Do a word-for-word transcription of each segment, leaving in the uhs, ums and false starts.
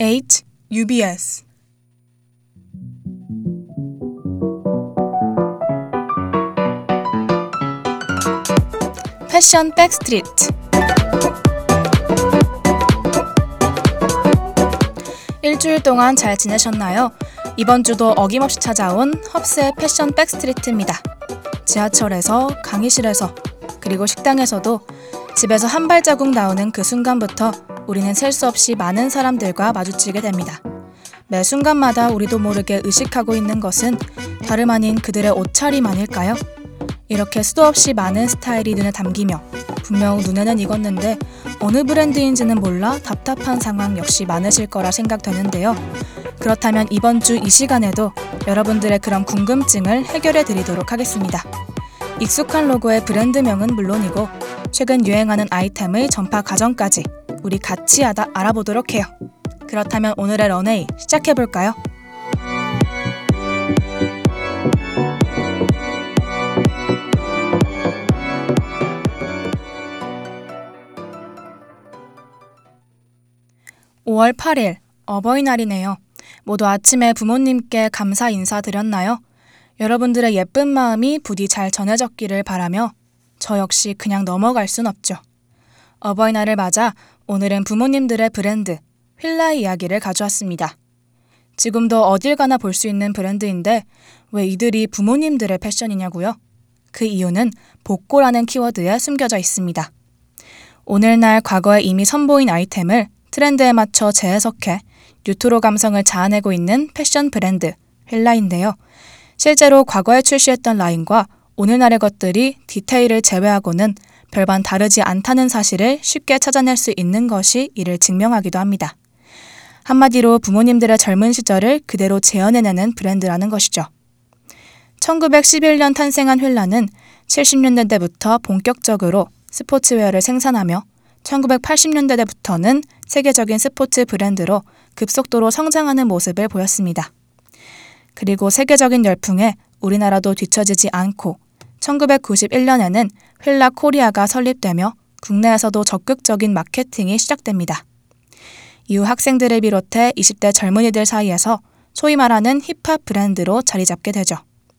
H 유비에스 패션 백스트리트. 일주일 동안 잘 지내셨나요? 이번 주도 어김없이 찾아온 헙스의 패션 백스트리트입니다. 지하철에서, 강의실에서, 그리고 식당에서도 집에서 한 발자국 나오는 그 순간부터 우리는 셀 수 없이 많은 사람들과 마주치게 됩니다. 매 순간마다 우리도 모르게 의식하고 있는 것은 다름 아닌 그들의 옷차림 아닐까요? 이렇게 수도 없이 많은 스타일이 눈에 담기며 분명 눈에는 익었는데 어느 브랜드인지는 몰라 답답한 상황 역시 많으실 거라 생각되는데요. 그렇다면 이번 주 이 시간에도 여러분들의 그런 궁금증을 해결해 드리도록 하겠습니다. 익숙한 로고의 브랜드명은 물론이고 최근 유행하는 아이템의 전파 과정까지 우리 같이 하다 알아보도록 해요. 그렇다면 오늘의 런웨이 시작해볼까요? 오월 팔일 어버이날이네요. 모두 아침에 부모님께 감사 인사드렸나요? 여러분들의 예쁜 마음이 부디 잘 전해졌기를 바라며 저 역시 그냥 넘어갈 순 없죠. 어버이날을 맞아 오늘은 부모님들의 브랜드 휠라의 이야기를 가져왔습니다. 지금도 어딜 가나 볼 수 있는 브랜드인데 왜 이들이 부모님들의 패션이냐고요? 그 이유는 복고라는 키워드에 숨겨져 있습니다. 오늘날 과거에 이미 선보인 아이템을 트렌드에 맞춰 재해석해 뉴트로 감성을 자아내고 있는 패션 브랜드 휠라인데요. 실제로 과거에 출시했던 라인과 오늘날의 것들이 디테일을 제외하고는 별반 다르지 않다는 사실을 쉽게 찾아낼 수 있는 것이 이를 증명하기도 합니다. 한마디로 부모님들의 젊은 시절을 그대로 재현해내는 브랜드라는 것이죠. 천구백십일 년 탄생한 휠라는 칠십 년대부터 본격적으로 스포츠웨어를 생산하며 천구백팔십 년대부터는 세계적인 스포츠 브랜드로 급속도로 성장하는 모습을 보였습니다. 그리고 세계적인 열풍에 우리나라도 뒤처지지 않고 천구백구십일 년에는 휠라 코리아가 설립되며 국내에서도 적극적인 마케팅이 시작됩니다. 이후 학생들을 비롯해 이십 대 젊은이들 사이에서 소위 말하는 힙합 브랜드로 자리 잡게 되죠.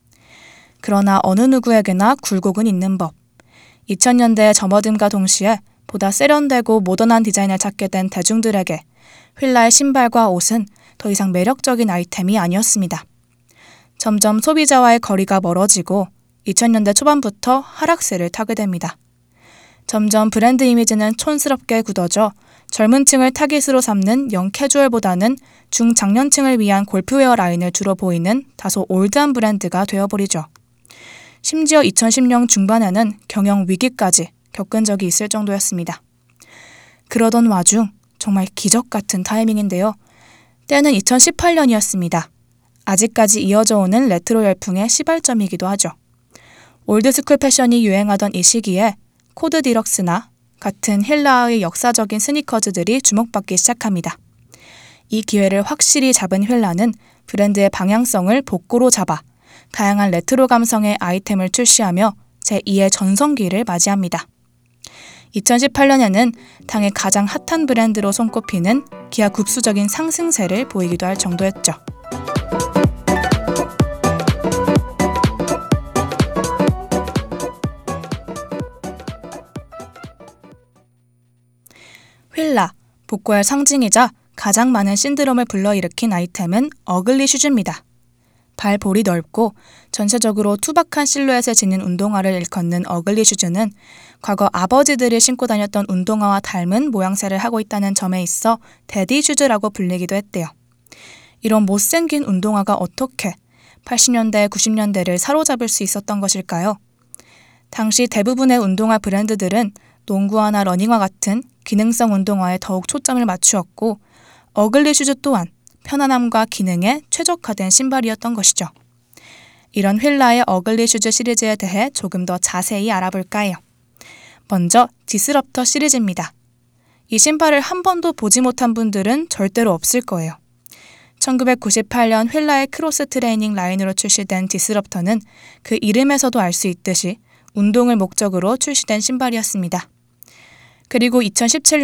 그러나 어느 누구에게나 굴곡은 있는 법. 이천 년대의 접어듦과 동시에 보다 세련되고 모던한 디자인을 찾게 된 대중들에게 휠라의 신발과 옷은 더 이상 매력적인 아이템이 아니었습니다. 점점 소비자와의 거리가 멀어지고 이천 년대 초반부터 하락세를 타게 됩니다. 점점 브랜드 이미지는 촌스럽게 굳어져 젊은 층을 타깃으로 삼는 영 캐주얼보다는 중장년층을 위한 골프웨어 라인을 주로 보이는 다소 올드한 브랜드가 되어버리죠. 심지어 이천십 년 중반에는 경영 위기까지 겪은 적이 있을 정도였습니다. 그러던 와중 정말 기적 같은 타이밍인데요. 때는 이천십팔 년이었습니다. 아직까지 이어져 오는 레트로 열풍의 시발점이기도 하죠. 올드스쿨 패션이 유행하던 이 시기에 코드 디럭스나 같은 휠라의 역사적인 스니커즈들이 주목받기 시작합니다. 이 기회를 확실히 잡은 휠라는 브랜드의 방향성을 복고로 잡아 다양한 레트로 감성의 아이템을 출시하며 제이의 전성기를 맞이합니다. 이천십팔 년에는 당의 가장 핫한 브랜드로 손꼽히는 기하급수적인 상승세를 보이기도 할 정도였죠. 휠라, 복고의 상징이자 가장 많은 신드롬을 불러일으킨 아이템은 어글리 슈즈입니다. 발볼이 넓고 전체적으로 투박한 실루엣을 지닌 운동화를 일컫는 어글리 슈즈는 과거 아버지들이 신고 다녔던 운동화와 닮은 모양새를 하고 있다는 점에 있어 데디 슈즈라고 불리기도 했대요. 이런 못생긴 운동화가 어떻게 팔십 년대, 구십 년대를 사로잡을 수 있었던 것일까요? 당시 대부분의 운동화 브랜드들은 농구화나 러닝화 같은 기능성 운동화에 더욱 초점을 맞추었고 어글리 슈즈 또한 편안함과 기능에 최적화된 신발이었던 것이죠. 이런 휠라의 어글리 슈즈 시리즈에 대해 조금 더 자세히 알아볼까 해요. 먼저 디스럽터 시리즈입니다. 이 신발을 한 번도 보지 못한 분들은 절대로 없을 거예요. 천구백구십팔 년 휠라의 크로스 트레이닝 라인으로 출시된 디스럽터는 그 이름에서도 알 수 있듯이 운동을 목적으로 출시된 신발이었습니다. 그리고 이천십칠 년에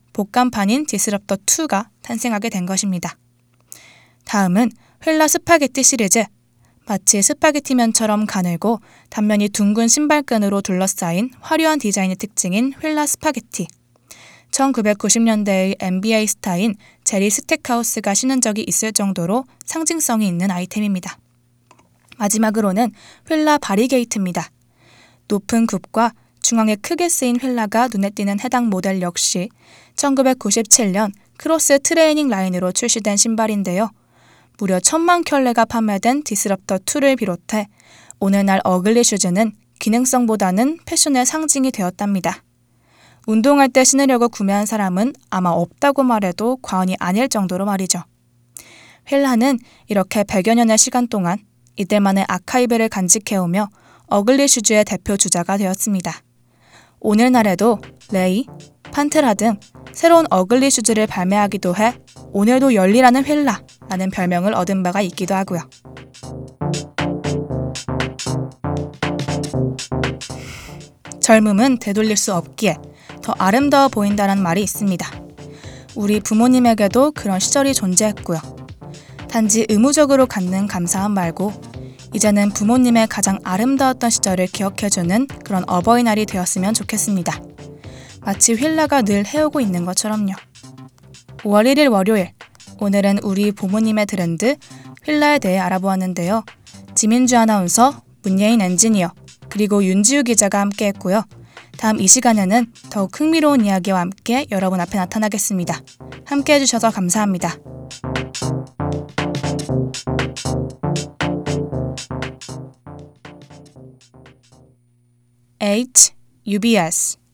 복간판인 디스럽터 투가 탄생하게 된 것입니다. 다음은 휠라 스파게티 시리즈. 마치 스파게티면처럼 가늘고 단면이 둥근 신발끈으로 둘러싸인 화려한 디자인이 특징인 휠라 스파게티. 천구백구십 년대의 엔비에이 스타인 제리 스택하우스가 신은 적이 있을 정도로 상징성이 있는 아이템입니다. 마지막으로는 휠라 바리게이트입니다. 높은 굽과 중앙에 크게 쓰인 휠라가 눈에 띄는 해당 모델 역시 천구백구십칠 년 크로스 트레이닝 라인으로 출시된 신발인데요. 무려 천만 켤레가 판매된 디스럽터 투를 비롯해 오늘날 어글리 슈즈는 기능성보다는 패션의 상징이 되었답니다. 운동할 때 신으려고 구매한 사람은 아마 없다고 말해도 과언이 아닐 정도로 말이죠. 휠라는 이렇게 백여 년의 시간 동안 이들만의 아카이브를 간직해오며 어글리 슈즈의 대표 주자가 되었습니다. 오늘날에도 레이, 판테라 등 새로운 어글리 슈즈를 발매하기도 해 오늘도 열리라는 휠라라는 별명을 얻은 바가 있기도 하고요. 젊음은 되돌릴 수 없기에 더 아름다워 보인다는 말이 있습니다. 우리 부모님에게도 그런 시절이 존재했고요. 단지 의무적으로 갖는 감사함 말고 이제는 부모님의 가장 아름다웠던 시절을 기억해주는 그런 어버이날이 되었으면 좋겠습니다. 마치 휠라가 늘 해오고 있는 것처럼요. 오월 일일 월요일, 오늘은 우리 부모님의 트렌드 휠라에 대해 알아보았는데요. 지민주 아나운서, 문예인 엔지니어, 그리고 윤지우 기자가 함께했고요. 다음 이 시간에는 더욱 흥미로운 이야기와 함께 여러분 앞에 나타나겠습니다. 함께해 주셔서 감사합니다. H, 유비에스